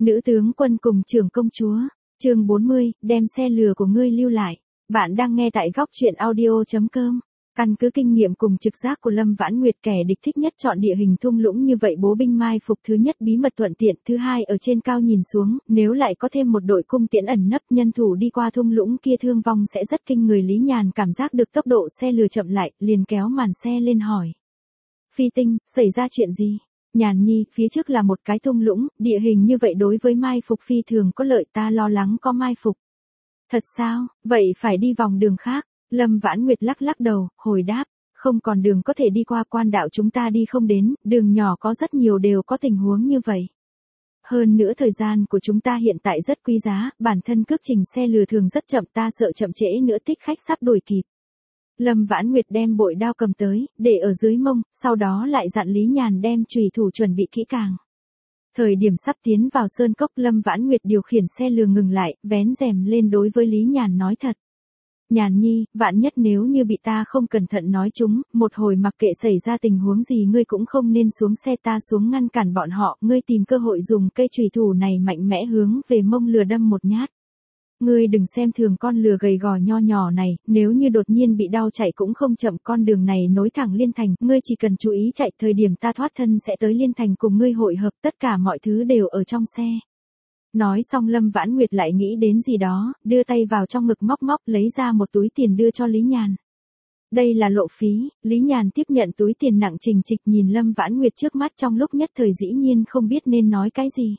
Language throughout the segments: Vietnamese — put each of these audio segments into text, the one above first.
Nữ tướng quân cùng trưởng công chúa, chương 40, đem xe lừa của ngươi lưu lại. Bạn đang nghe tại góc truyện audio.com. Căn cứ kinh nghiệm cùng trực giác của Lâm Vãn Nguyệt, kẻ địch thích nhất chọn địa hình thung lũng như vậy bố binh mai phục, thứ nhất bí mật thuận tiện, thứ hai ở trên cao nhìn xuống, nếu lại có thêm một đội cung tiễn ẩn nấp nhân thủ đi qua thung lũng kia thương vong sẽ rất kinh người. Lý Nhàn cảm giác được tốc độ xe lừa chậm lại, liền kéo màn xe lên hỏi. Phi Tinh, xảy ra chuyện gì? Nhàn nhi, phía trước là một cái thung lũng, địa hình như vậy đối với mai phục phi thường có lợi, ta lo lắng có mai phục. Thật sao, vậy phải đi vòng đường khác. Lâm Vãn Nguyệt lắc lắc đầu, hồi đáp, không còn đường có thể đi qua, quan đạo chúng ta đi không đến, đường nhỏ có rất nhiều đều có tình huống như vậy. Hơn nữa thời gian của chúng ta hiện tại rất quý giá, bản thân cước trình xe lừa thường rất chậm, ta sợ chậm trễ nữa thích khách sắp đuổi kịp. Lâm Vãn Nguyệt đem bội đao cầm tới, để ở dưới mông, sau đó lại dặn Lý Nhàn đem chùy thủ chuẩn bị kỹ càng. Thời điểm sắp tiến vào sơn cốc, Lâm Vãn Nguyệt điều khiển xe lừa ngừng lại, vén rèm lên đối với Lý Nhàn nói thật. Nhàn nhi, vạn nhất nếu như bị ta không cẩn thận nói chúng, một hồi mặc kệ xảy ra tình huống gì ngươi cũng không nên xuống xe, ta xuống ngăn cản bọn họ, ngươi tìm cơ hội dùng cây chùy thủ này mạnh mẽ hướng về mông lừa đâm một nhát. Ngươi đừng xem thường con lừa gầy gò nho nhỏ này, nếu như đột nhiên bị đau chạy cũng không chậm, con đường này nối thẳng Liên Thành, ngươi chỉ cần chú ý chạy, thời điểm ta thoát thân sẽ tới Liên Thành cùng ngươi hội hợp, tất cả mọi thứ đều ở trong xe. Nói xong Lâm Vãn Nguyệt lại nghĩ đến gì đó, đưa tay vào trong ngực móc lấy ra một túi tiền đưa cho Lý Nhàn. Đây là lộ phí. Lý Nhàn tiếp nhận túi tiền nặng trình trịch, nhìn Lâm Vãn Nguyệt trước mắt, trong lúc nhất thời dĩ nhiên không biết nên nói cái gì.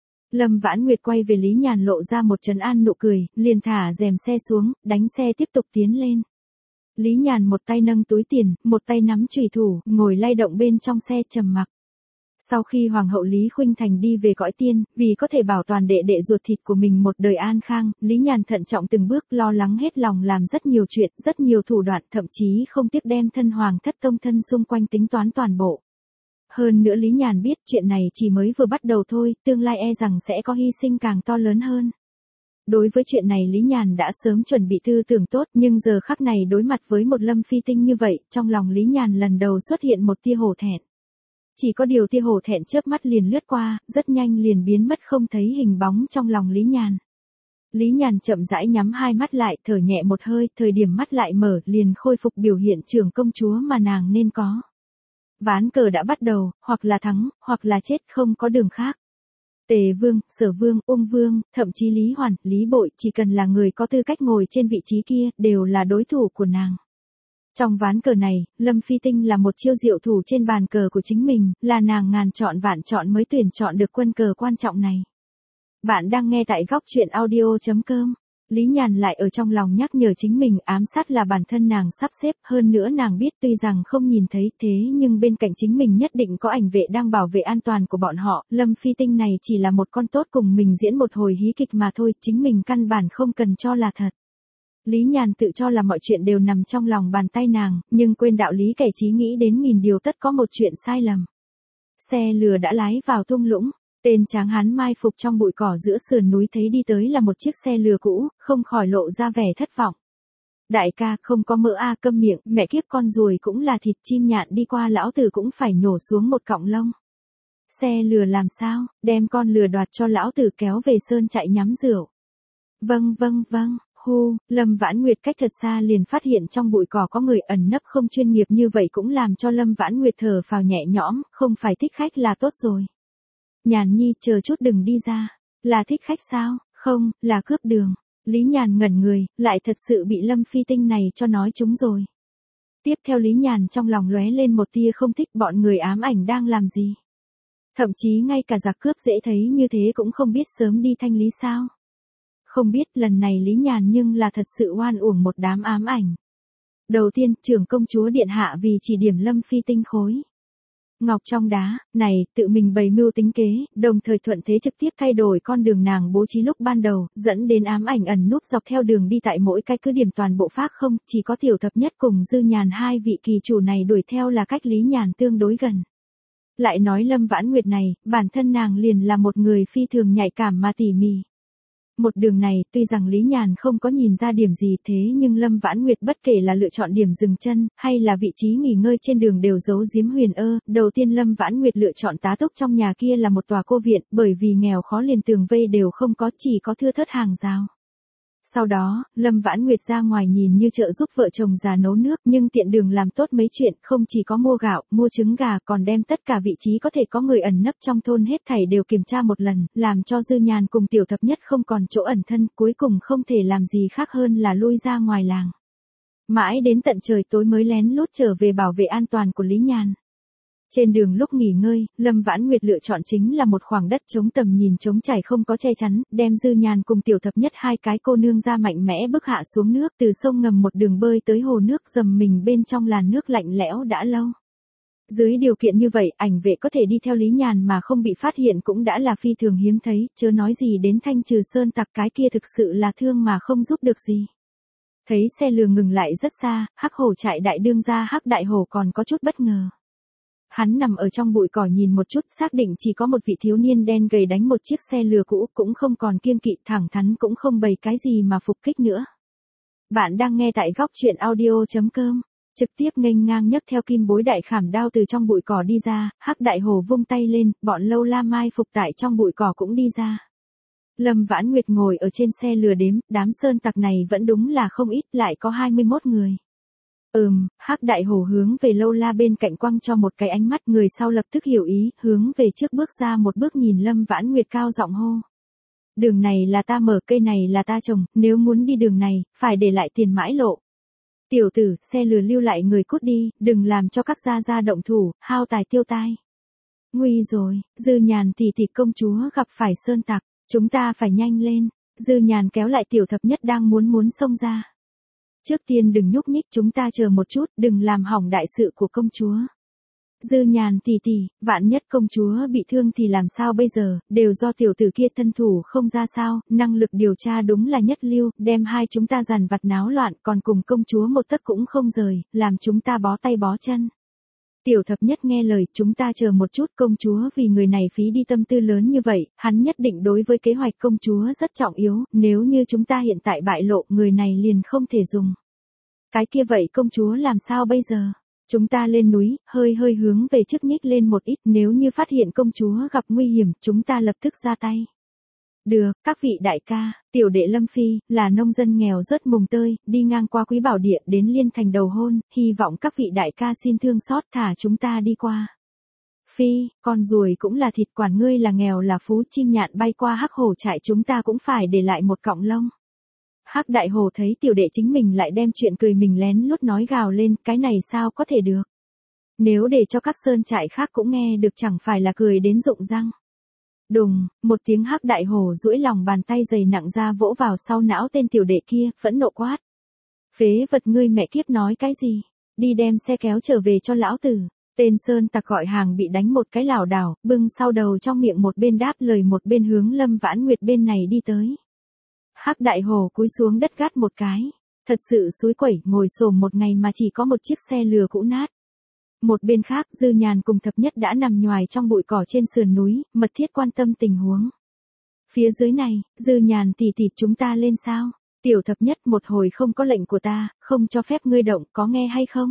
Lâm Vãn Nguyệt quay về Lý Nhàn lộ ra một trấn an nụ cười, liền thả rèm xe xuống, đánh xe tiếp tục tiến lên. Lý Nhàn một tay nâng túi tiền, một tay nắm chùy thủ, ngồi lay động bên trong xe trầm mặc. Sau khi Hoàng hậu Lý Khuynh Thành đi về cõi tiên, vì có thể bảo toàn đệ đệ ruột thịt của mình một đời an khang, Lý Nhàn thận trọng từng bước, lo lắng hết lòng, làm rất nhiều chuyện, rất nhiều thủ đoạn, thậm chí không tiếc đem thân hoàng thất tông thân xung quanh tính toán toàn bộ. Hơn nữa Lý Nhàn biết chuyện này chỉ mới vừa bắt đầu thôi, tương lai e rằng sẽ có hy sinh càng to lớn hơn. Đối với chuyện này Lý Nhàn đã sớm chuẩn bị tư tưởng tốt, nhưng giờ khắc này đối mặt với một Lâm Phi Tinh như vậy, trong lòng Lý Nhàn lần đầu xuất hiện một tia hổ thẹn. Chỉ có điều tia hổ thẹn chớp mắt liền lướt qua, rất nhanh liền biến mất không thấy hình bóng trong lòng Lý Nhàn. Lý Nhàn chậm rãi nhắm hai mắt lại, thở nhẹ một hơi, thời điểm mắt lại mở, liền khôi phục biểu hiện trưởng công chúa mà nàng nên có. Ván cờ đã bắt đầu, hoặc là thắng, hoặc là chết, không có đường khác. Tề Vương, Sở Vương, Ung Vương, thậm chí Lý Hoàn, Lý Bội, chỉ cần là người có tư cách ngồi trên vị trí kia, đều là đối thủ của nàng. Trong ván cờ này, Lâm Phi Tinh là một chiêu diệu thủ trên bàn cờ của chính mình, là nàng ngàn chọn vạn chọn mới tuyển chọn được quân cờ quan trọng này. Bạn đang nghe tại góc truyện audio.com. Lý Nhàn lại ở trong lòng nhắc nhở chính mình, ám sát là bản thân nàng sắp xếp, hơn nữa nàng biết tuy rằng không nhìn thấy, thế nhưng bên cạnh chính mình nhất định có ảnh vệ đang bảo vệ an toàn của bọn họ, Lâm Phi Tinh này chỉ là một con tốt cùng mình diễn một hồi hí kịch mà thôi, chính mình căn bản không cần cho là thật. Lý Nhàn tự cho là mọi chuyện đều nằm trong lòng bàn tay nàng, nhưng quên đạo lý kẻ trí nghĩ đến nghìn điều tất có một chuyện sai lầm. Xe lừa đã lái vào thung lũng. Tên tráng hán mai phục trong bụi cỏ giữa sườn núi thấy đi tới là một chiếc xe lừa cũ, không khỏi lộ ra vẻ thất vọng. Đại ca, không có mỡ a, câm miệng, mẹ kiếp, con ruồi cũng là thịt, chim nhạn đi qua lão tử cũng phải nhổ xuống một cọng lông. Xe lừa làm sao, đem con lừa đoạt cho lão tử kéo về sơn trại nhắm rượu. Vâng. Lâm Vãn Nguyệt cách thật xa liền phát hiện trong bụi cỏ có người ẩn nấp, không chuyên nghiệp như vậy cũng làm cho Lâm Vãn Nguyệt thở phào nhẹ nhõm, không phải thích khách là tốt rồi. Nhàn nhi, chờ chút đừng đi ra. Là thích khách sao? Không, là cướp đường. Lý Nhàn ngẩn người, lại thật sự bị Lâm Phi Tinh này cho nói trúng rồi. Tiếp theo Lý Nhàn trong lòng lóe lên một tia không thích, bọn người ám ảnh đang làm gì. Thậm chí ngay cả giặc cướp dễ thấy như thế cũng không biết sớm đi thanh lý sao. Không biết lần này Lý Nhàn nhưng là thật sự oan uổng một đám ám ảnh. Đầu tiên, trưởng công chúa điện hạ vì chỉ điểm Lâm Phi Tinh khối ngọc trong đá, này, tự mình bày mưu tính kế, đồng thời thuận thế trực tiếp thay đổi con đường nàng bố trí lúc ban đầu, dẫn đến ám ảnh ẩn núp dọc theo đường đi tại mỗi cái cứ điểm toàn bộ phác không, chỉ có Tiểu Thập Nhất cùng Dư Nhàn hai vị kỳ chủ này đuổi theo là cách Lý Nhàn tương đối gần. Lại nói Lâm Vãn Nguyệt này, bản thân nàng liền là một người phi thường nhạy cảm mà tỉ mỉ. Một đường này, tuy rằng Lý Nhàn không có nhìn ra điểm gì thế nhưng Lâm Vãn Nguyệt bất kể là lựa chọn điểm dừng chân, hay là vị trí nghỉ ngơi trên đường đều giấu giếm huyền ơ. Đầu tiên Lâm Vãn Nguyệt lựa chọn tá túc trong nhà kia là một tòa cô viện, bởi vì nghèo khó liền tường vây đều không có, chỉ có thưa thớt hàng rào. Sau đó, Lâm Vãn Nguyệt ra ngoài nhìn như trợ giúp vợ chồng già nấu nước, nhưng tiện đường làm tốt mấy chuyện, không chỉ có mua gạo, mua trứng gà, còn đem tất cả vị trí có thể có người ẩn nấp trong thôn hết thảy đều kiểm tra một lần, làm cho Dư Nhàn cùng Tiểu Thập Nhất không còn chỗ ẩn thân, cuối cùng không thể làm gì khác hơn là lui ra ngoài làng. Mãi đến tận trời tối mới lén lút trở về bảo vệ an toàn của Lý Nhàn. Trên đường lúc nghỉ ngơi, Lâm Vãn Nguyệt lựa chọn chính là một khoảng đất trống tầm nhìn trống trải không có che chắn, đem Dư Nhàn cùng Tiểu Thập Nhất hai cái cô nương ra mạnh mẽ bước hạ xuống nước, từ sông ngầm một đường bơi tới hồ nước dầm mình bên trong làn nước lạnh lẽo đã lâu. Dưới điều kiện như vậy, ảnh vệ có thể đi theo Lý Nhàn mà không bị phát hiện cũng đã là phi thường hiếm thấy, chớ nói gì đến thanh trừ sơn tặc, cái kia thực sự là thương mà không giúp được gì. Thấy xe lừa ngừng lại rất xa, Hắc Hổ trại đại đương gia Hắc Đại Hổ còn có chút bất ngờ. Hắn nằm ở trong bụi cỏ nhìn một chút, xác định chỉ có một vị thiếu niên đen gầy đánh một chiếc xe lừa cũ, cũng không còn kiêng kỵ, thẳng thắn cũng không bày cái gì mà phục kích nữa. Bạn đang nghe tại góc truyện audio.com, trực tiếp nghênh ngang nhấc theo kim bối đại khảm đao từ trong bụi cỏ đi ra, Hắc Đại Hổ vung tay lên, bọn Lâu La mai phục tại trong bụi cỏ cũng đi ra. Lâm Vãn Nguyệt ngồi ở trên xe lừa đếm, đám sơn tặc này vẫn đúng là không ít, lại có 21 người. Hắc Đại Hổ hướng về Lâu La bên cạnh quăng cho một cái ánh mắt, người sau lập tức hiểu ý, hướng về trước bước ra một bước nhìn Lâm Vãn Nguyệt cao giọng hô. Đường này là ta mở, cây này là ta trồng, nếu muốn đi đường này, phải để lại tiền mãi lộ. Tiểu tử, xe lừa lưu lại người cút đi, đừng làm cho các gia gia động thủ, hao tài tiêu tai. Nguy rồi, Dư Nhàn tỷ tỷ công chúa gặp phải sơn tặc, chúng ta phải nhanh lên. Dư Nhàn kéo lại Tiểu Thập Nhất đang muốn xông ra. Trước tiên đừng nhúc nhích, chúng ta chờ một chút, đừng làm hỏng đại sự của công chúa. Dư Nhàn tỷ tỷ, vạn nhất công chúa bị thương thì làm sao bây giờ, đều do tiểu tử kia thân thủ không ra sao, năng lực điều tra đúng là nhất lưu, đem hai chúng ta giàn vặt náo loạn, còn cùng công chúa một tấc cũng không rời, làm chúng ta bó tay bó chân. Tiểu Thập Nhất nghe lời, chúng ta chờ một chút, công chúa vì người này phí đi tâm tư lớn như vậy, hắn nhất định đối với kế hoạch công chúa rất trọng yếu, nếu như chúng ta hiện tại bại lộ, người này liền không thể dùng. Cái kia vậy công chúa làm sao bây giờ? Chúng ta lên núi, hơi hướng về trước nhích lên một ít, nếu như phát hiện công chúa gặp nguy hiểm, chúng ta lập tức ra tay. Được, các vị đại ca, tiểu đệ Lâm Phi, là nông dân nghèo rớt mùng tơi, đi ngang qua Quý Bảo Địa đến Liên Thành đầu hôn, hy vọng các vị đại ca xin thương xót thả chúng ta đi qua. Phi, con ruồi cũng là thịt, quản ngươi là nghèo là phú, chim nhạn bay qua Hắc Hổ trại chúng ta cũng phải để lại một cọng lông. Hắc Đại Hổ thấy tiểu đệ chính mình lại đem chuyện cười mình lén lút nói gào lên, cái này sao có thể được. Nếu để cho các sơn trại khác cũng nghe được chẳng phải là cười đến rụng răng. Đùng, một tiếng Hắc Đại Hổ duỗi lòng bàn tay dày nặng ra vỗ vào sau não tên tiểu đệ kia, phẫn nộ quát. Phế vật ngươi mẹ kiếp nói cái gì, đi đem xe kéo trở về cho lão tử. Tên sơn tặc gọi hàng bị đánh một cái lảo đảo, bưng sau đầu trong miệng một bên đáp lời một bên hướng Lâm Vãn Nguyệt bên này đi tới. Hắc Đại Hổ cúi xuống đất gắt một cái, thật sự xúi quẩy, ngồi xổm một ngày mà chỉ có một chiếc xe lừa cũ nát. Một bên khác, Dư Nhàn cùng Thập Nhất đã nằm nhoài trong bụi cỏ trên sườn núi, mật thiết quan tâm tình huống. Phía dưới này, Dư Nhàn tỷ tỷ chúng ta lên sao? Tiểu Thập Nhất, một hồi không có lệnh của ta, không cho phép ngươi động, có nghe hay không?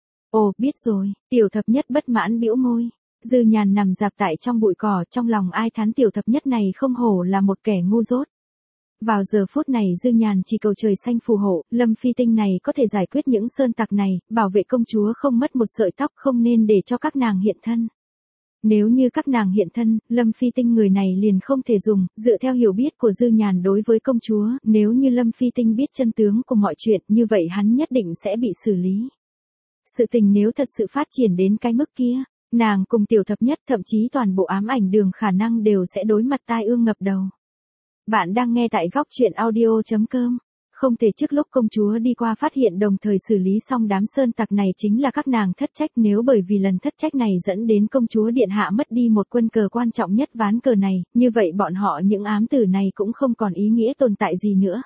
Ồ, biết rồi, Tiểu Thập Nhất bất mãn bĩu môi. Dư Nhàn nằm rạp tại trong bụi cỏ, trong lòng ai thán Tiểu Thập Nhất này không hổ là một kẻ ngu dốt. Vào giờ phút này Dư Nhàn chỉ cầu trời xanh phù hộ, Lâm Phi Tinh này có thể giải quyết những sơn tặc này, bảo vệ công chúa không mất một sợi tóc, không nên để cho các nàng hiện thân. Nếu như các nàng hiện thân, Lâm Phi Tinh người này liền không thể dùng, dựa theo hiểu biết của Dư Nhàn đối với công chúa, nếu như Lâm Phi Tinh biết chân tướng của mọi chuyện, như vậy hắn nhất định sẽ bị xử lý. Sự tình nếu thật sự phát triển đến cái mức kia, nàng cùng Tiểu Thập Nhất thậm chí toàn bộ ám ảnh đường khả năng đều sẽ đối mặt tai ương ngập đầu. Bạn đang nghe tại góc truyện audio.com. Không thể trước lúc công chúa đi qua phát hiện đồng thời xử lý xong đám sơn tặc này chính là các nàng thất trách, nếu bởi vì lần thất trách này dẫn đến công chúa điện hạ mất đi một quân cờ quan trọng nhất ván cờ này, như vậy bọn họ những ám tử này cũng không còn ý nghĩa tồn tại gì nữa.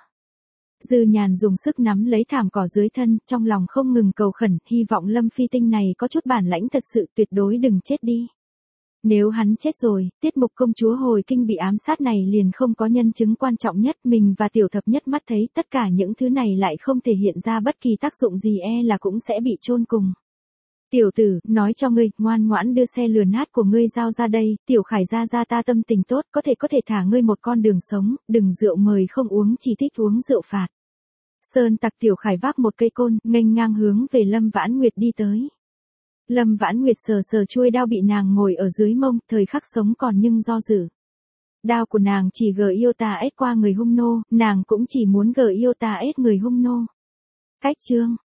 Dư Nhàn dùng sức nắm lấy thảm cỏ dưới thân, trong lòng không ngừng cầu khẩn, hy vọng Lâm Phi Tinh này có chút bản lãnh thật sự, tuyệt đối đừng chết đi. Nếu hắn chết rồi, tiết mục công chúa hồi kinh bị ám sát này liền không có nhân chứng quan trọng nhất, mình và tiểu thập nhất mắt thấy tất cả những thứ này lại không thể hiện ra bất kỳ tác dụng gì, là cũng sẽ bị chôn cùng. Tiểu tử, nói cho ngươi, ngoan ngoãn đưa xe lừa nát của ngươi giao ra đây, tiểu Khải gia ta tâm tình tốt, có thể thả ngươi một con đường sống, đừng rượu mời không uống, chỉ thích uống rượu phạt. Sơn tặc tiểu Khải vác một cây côn, nghênh ngang hướng về Lâm Vãn Nguyệt đi tới. Lâm Vãn Nguyệt sờ chuôi đao bị nàng ngồi ở dưới mông, thời khắc sống còn nhưng do dự. Đao của nàng chỉ Iota S qua người hung nô, nàng cũng chỉ muốn Iota S người hung nô. Cách chương